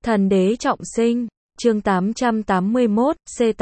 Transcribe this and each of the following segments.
Thần đế trọng sinh, chương 881,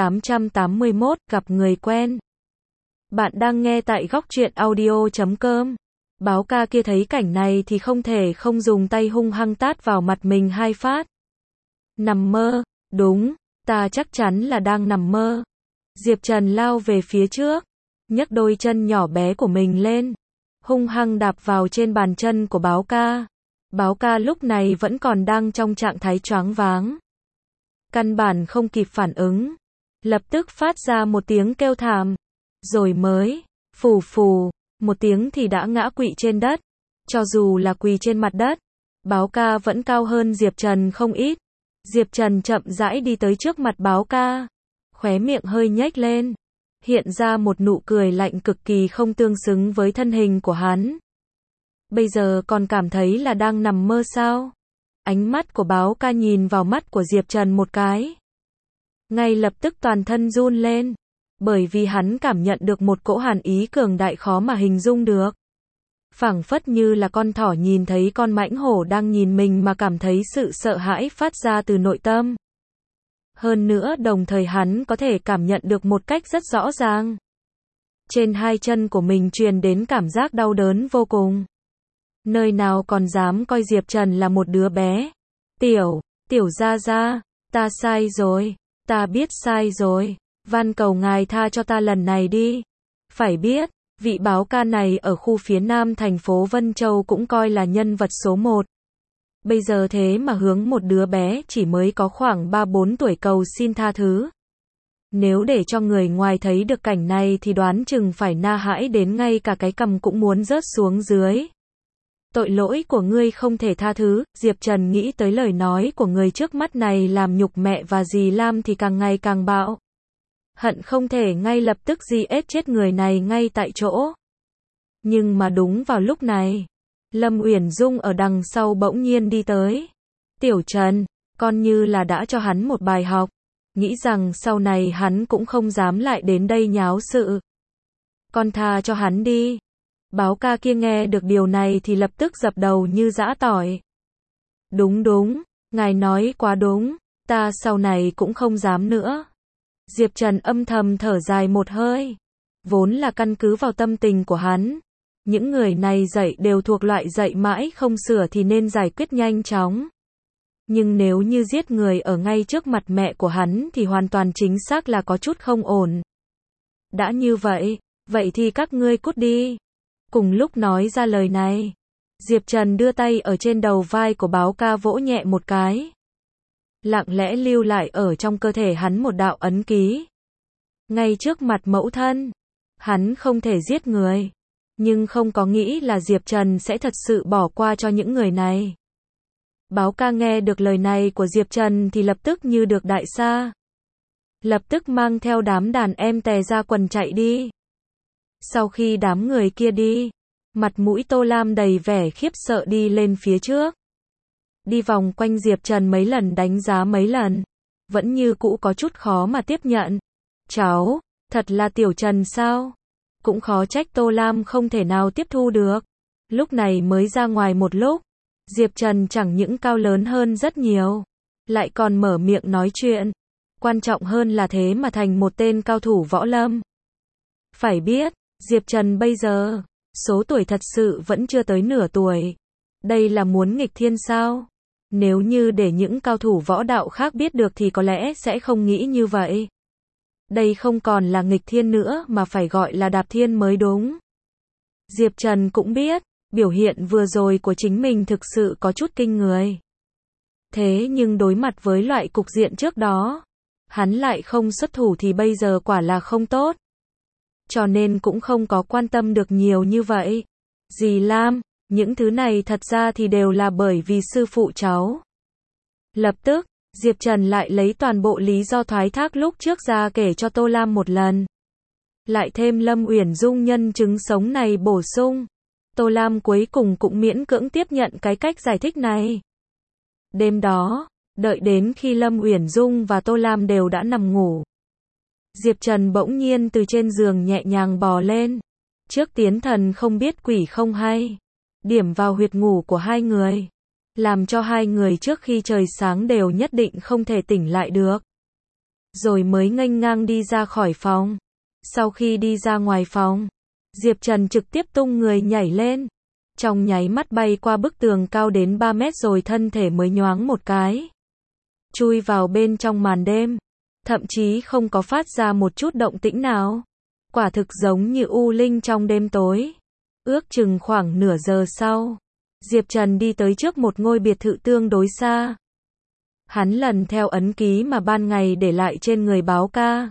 C881, gặp người quen. Bạn đang nghe tại góc truyện audio.com. Báo ca kia thấy cảnh này thì không thể không dùng tay hung hăng tát vào mặt mình 2 phát. Nằm mơ, đúng, ta chắc chắn là đang nằm mơ. Diệp Trần lao về phía trước, nhấc đôi chân nhỏ bé của mình lên, hung hăng đạp vào trên bàn chân của báo ca. Báo ca lúc này vẫn còn đang trong trạng thái choáng váng. Căn bản không kịp phản ứng. Lập tức phát ra một tiếng kêu thảm. Rồi mới, phù phù, một tiếng thì đã ngã quỵ trên đất. Cho dù là quỳ trên mặt đất, báo ca vẫn cao hơn Diệp Trần không ít. Diệp Trần chậm rãi đi tới trước mặt báo ca. Khóe miệng hơi nhếch lên. Hiện ra một nụ cười lạnh cực kỳ không tương xứng với thân hình của hắn. Bây giờ còn cảm thấy là đang nằm mơ sao? Ánh mắt của báo ca nhìn vào mắt của Diệp Trần một cái. Ngay lập tức toàn thân run lên. Bởi vì hắn cảm nhận được một cỗ hàn ý cường đại khó mà hình dung được. Phảng phất như là con thỏ nhìn thấy con mãnh hổ đang nhìn mình mà cảm thấy sự sợ hãi phát ra từ nội tâm. Hơn nữa đồng thời hắn có thể cảm nhận được một cách rất rõ ràng. Trên hai chân của mình truyền đến cảm giác đau đớn vô cùng. Nơi nào còn dám coi Diệp Trần là một đứa bé. Tiểu gia gia, ta sai rồi, ta biết sai rồi, van cầu ngài tha cho ta lần này đi. Phải biết, vị báo ca này ở khu phía nam thành phố Vân Châu cũng coi là nhân vật số 1. Bây giờ thế mà hướng một đứa bé chỉ mới có khoảng 3-4 tuổi cầu xin tha thứ. Nếu để cho người ngoài thấy được cảnh này thì đoán chừng phải na hãi đến ngay cả cái cằm cũng muốn rớt xuống dưới. Tội lỗi của ngươi không thể tha thứ. Diệp Trần nghĩ tới lời nói của người trước mắt này làm nhục mẹ và dì Lam thì càng ngày càng bạo. Hận không thể ngay lập tức giết chết người này ngay tại chỗ. Nhưng mà đúng vào lúc này, Lâm Uyển Dung ở đằng sau bỗng nhiên đi tới. Tiểu Trần, con như là đã cho hắn một bài học. Nghĩ rằng sau này hắn cũng không dám lại đến đây nháo sự. Con tha cho hắn đi. Báo ca kia nghe được điều này thì lập tức dập đầu như giã tỏi. Đúng, ngài nói quá đúng, ta sau này cũng không dám nữa. Diệp Trần âm thầm thở dài một hơi. Vốn là căn cứ vào tâm tình của hắn. Những người này dạy đều thuộc loại dạy mãi không sửa thì nên giải quyết nhanh chóng. Nhưng nếu như giết người ở ngay trước mặt mẹ của hắn thì hoàn toàn chính xác là có chút không ổn. Đã như vậy thì các ngươi cút đi. Cùng lúc nói ra lời này, Diệp Trần đưa tay ở trên đầu vai của báo ca vỗ nhẹ một cái. Lặng lẽ lưu lại ở trong cơ thể hắn một đạo ấn ký. Ngay trước mặt mẫu thân, hắn không thể giết người. Nhưng không có nghĩ là Diệp Trần sẽ thật sự bỏ qua cho những người này. Báo ca nghe được lời này của Diệp Trần thì lập tức như được đại sa. Lập tức mang theo đám đàn em tè ra quần chạy đi. Sau khi đám người kia đi, mặt mũi Tô Lam đầy vẻ khiếp sợ đi lên phía trước. Đi vòng quanh Diệp Trần mấy lần đánh giá mấy lần. Vẫn như cũ có chút khó mà tiếp nhận. Cháu, thật là Tiểu Trần sao? Cũng khó trách Tô Lam không thể nào tiếp thu được. Lúc này mới ra ngoài một lúc. Diệp Trần chẳng những cao lớn hơn rất nhiều. Lại còn mở miệng nói chuyện. Quan trọng hơn là thế mà thành một tên cao thủ võ lâm. Phải biết, Diệp Trần bây giờ, số tuổi thật sự vẫn chưa tới nửa tuổi. Đây là muốn nghịch thiên sao? Nếu như để những cao thủ võ đạo khác biết được thì có lẽ sẽ không nghĩ như vậy. Đây không còn là nghịch thiên nữa mà phải gọi là đạp thiên mới đúng. Diệp Trần cũng biết, biểu hiện vừa rồi của chính mình thực sự có chút kinh người. Thế nhưng đối mặt với loại cục diện trước đó, hắn lại không xuất thủ thì bây giờ quả là không tốt. Cho nên cũng không có quan tâm được nhiều như vậy. Dì Lam, những thứ này thật ra thì đều là bởi vì sư phụ cháu. Lập tức, Diệp Trần lại lấy toàn bộ lý do thoái thác lúc trước ra kể cho Tô Lam một lần. Lại thêm Lâm Uyển Dung nhân chứng sống này bổ sung. Tô Lam cuối cùng cũng miễn cưỡng tiếp nhận cái cách giải thích này. Đêm đó, đợi đến khi Lâm Uyển Dung và Tô Lam đều đã nằm ngủ, Diệp Trần bỗng nhiên từ trên giường nhẹ nhàng bò lên. Trước tiến thần không biết quỷ không hay. Điểm vào huyệt ngủ của hai người. làm cho hai người trước khi trời sáng đều nhất định không thể tỉnh lại được. Rồi mới nghênh ngang đi ra khỏi phòng. Sau khi đi ra ngoài phòng, Diệp Trần trực tiếp tung người nhảy lên. Trong nháy mắt bay qua bức tường cao đến 3 mét rồi thân thể mới nhoáng một cái. Chui vào bên trong màn đêm. Thậm chí không có phát ra một chút động tĩnh nào. Quả thực giống như u linh trong đêm tối. Ước chừng khoảng nửa giờ sau, Diệp Trần đi tới trước một ngôi biệt thự tương đối xa. Hắn lần theo ấn ký mà ban ngày để lại trên người báo ca.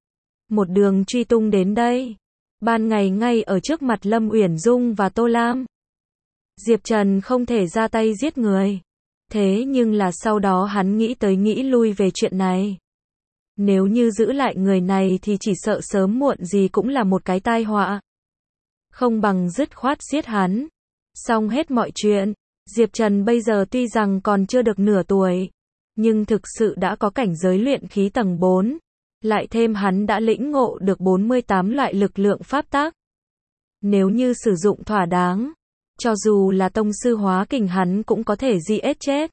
Một đường truy tung đến đây. Ban ngày ngay ở trước mặt Lâm Uyển Dung và Tô Lam. Diệp Trần không thể ra tay giết người. Thế nhưng là sau đó hắn nghĩ tới nghĩ lui về chuyện này. Nếu như giữ lại người này thì chỉ sợ sớm muộn gì cũng là một cái tai họa. Không bằng dứt khoát giết hắn. Xong hết mọi chuyện. Diệp Trần bây giờ tuy rằng còn chưa được nửa tuổi, nhưng thực sự đã có cảnh giới luyện khí tầng 4. Lại thêm hắn đã lĩnh ngộ được 48 loại lực lượng pháp tắc. Nếu như sử dụng thỏa đáng, cho dù là tông sư hóa kình hắn cũng có thể giết chết.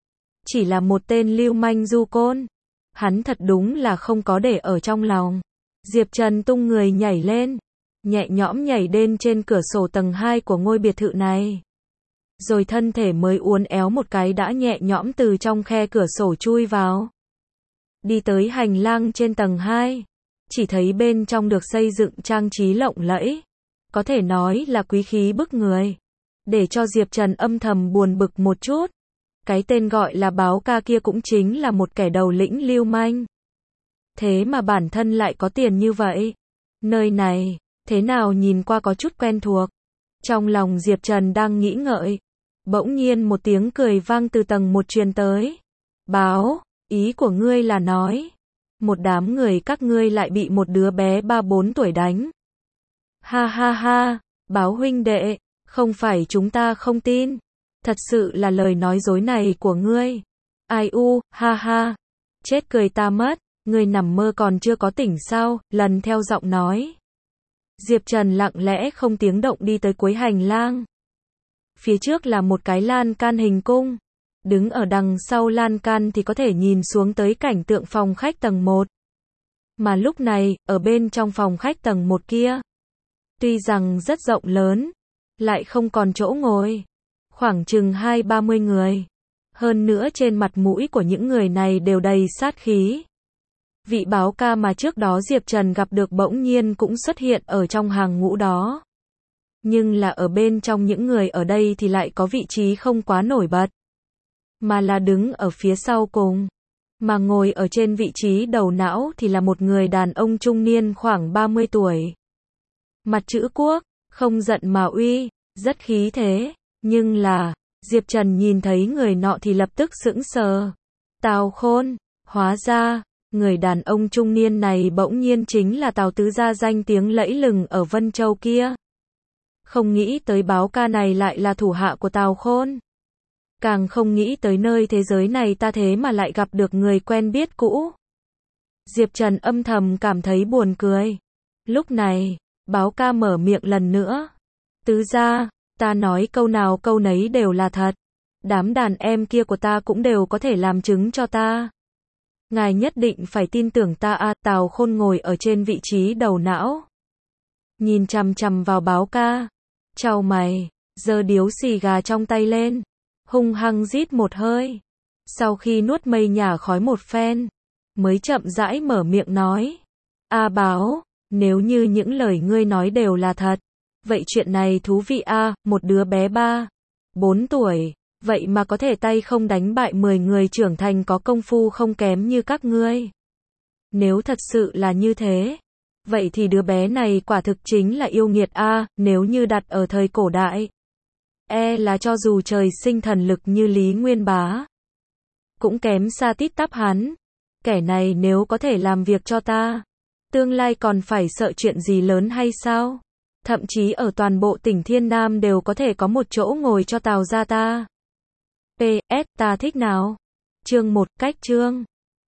Chỉ là một tên lưu manh du côn. Hắn thật đúng là không có để ở trong lòng. Diệp Trần tung người nhảy lên. Nhẹ nhõm nhảy đến trên cửa sổ tầng 2 của ngôi biệt thự này. Rồi thân thể mới uốn éo một cái đã nhẹ nhõm từ trong khe cửa sổ chui vào. Đi tới hành lang trên tầng 2. Chỉ thấy bên trong được xây dựng trang trí lộng lẫy. Có thể nói là quý khí bức người. Để cho Diệp Trần âm thầm buồn bực một chút. Cái tên gọi là báo ca kia cũng chính là một kẻ đầu lĩnh lưu manh. Thế mà bản thân lại có tiền như vậy. Nơi này, thế nào nhìn qua có chút quen thuộc. Trong lòng Diệp Trần đang nghĩ ngợi. Bỗng nhiên một tiếng cười vang từ tầng 1 truyền tới. Báo, ý của ngươi là nói. Một đám người các ngươi lại bị một đứa bé 3-4 tuổi đánh. Ha ha ha, báo huynh đệ, không phải chúng ta không tin. Thật sự là lời nói dối này của ngươi. Ai u, ha ha. Chết cười ta mất, ngươi nằm mơ còn chưa có tỉnh sao, lần theo giọng nói. Diệp Trần lặng lẽ không tiếng động đi tới cuối hành lang. Phía trước là một cái lan can hình cung. Đứng ở đằng sau lan can thì có thể nhìn xuống tới cảnh tượng phòng khách tầng 1. Mà lúc này, ở bên trong phòng khách tầng 1 kia, tuy rằng rất rộng lớn, lại không còn chỗ ngồi. Khoảng chừng 20-30 người. Hơn nữa trên mặt mũi của những người này đều đầy sát khí. Vị báo ca mà trước đó Diệp Trần gặp được bỗng nhiên cũng xuất hiện ở trong hàng ngũ đó. Nhưng là ở bên trong những người ở đây thì lại có vị trí không quá nổi bật. Mà là đứng ở phía sau cùng. Mà ngồi ở trên vị trí đầu não thì là một người đàn ông trung niên khoảng 30 tuổi. Mặt chữ quốc, không giận mà uy, rất khí thế. Nhưng là, Diệp Trần nhìn thấy người nọ thì lập tức sững sờ. Tào Khôn, hóa ra, người đàn ông trung niên này bỗng nhiên chính là Tào Tứ Gia danh tiếng lẫy lừng ở Vân Châu kia. Không nghĩ tới báo ca này lại là thủ hạ của Tào Khôn. Càng không nghĩ tới nơi thế giới này ta thế mà lại gặp được người quen biết cũ. Diệp Trần âm thầm cảm thấy buồn cười. Lúc này, báo ca mở miệng lần nữa. Tứ Gia, ta nói câu nào câu nấy đều là thật. Đám đàn em kia của ta cũng đều có thể làm chứng cho ta. Ngài nhất định phải tin tưởng ta a. Tào Khôn ngồi ở trên vị trí đầu não. Nhìn chằm chằm vào báo ca. Chau mày, giơ điếu xì gà trong tay lên. Hung hăng rít một hơi. Sau khi nuốt mây nhả khói một phen, mới chậm rãi mở miệng nói. A báo, nếu như những lời ngươi nói đều là thật. Vậy chuyện này thú vị a, một đứa bé 3-4 tuổi, vậy mà có thể tay không đánh bại 10 người trưởng thành có công phu không kém như các ngươi. Nếu thật sự là như thế, vậy thì đứa bé này quả thực chính là yêu nghiệt a, nếu như đặt ở thời cổ đại. Là cho dù trời sinh thần lực như Lý Nguyên Bá, cũng kém xa tít tắp hắn. Kẻ này nếu có thể làm việc cho ta, tương lai còn phải sợ chuyện gì lớn hay sao? Thậm chí ở toàn bộ tỉnh Thiên Nam đều có thể có một chỗ ngồi cho Tào gia ta. PS, ta thích nào? Chương 1, cách chương.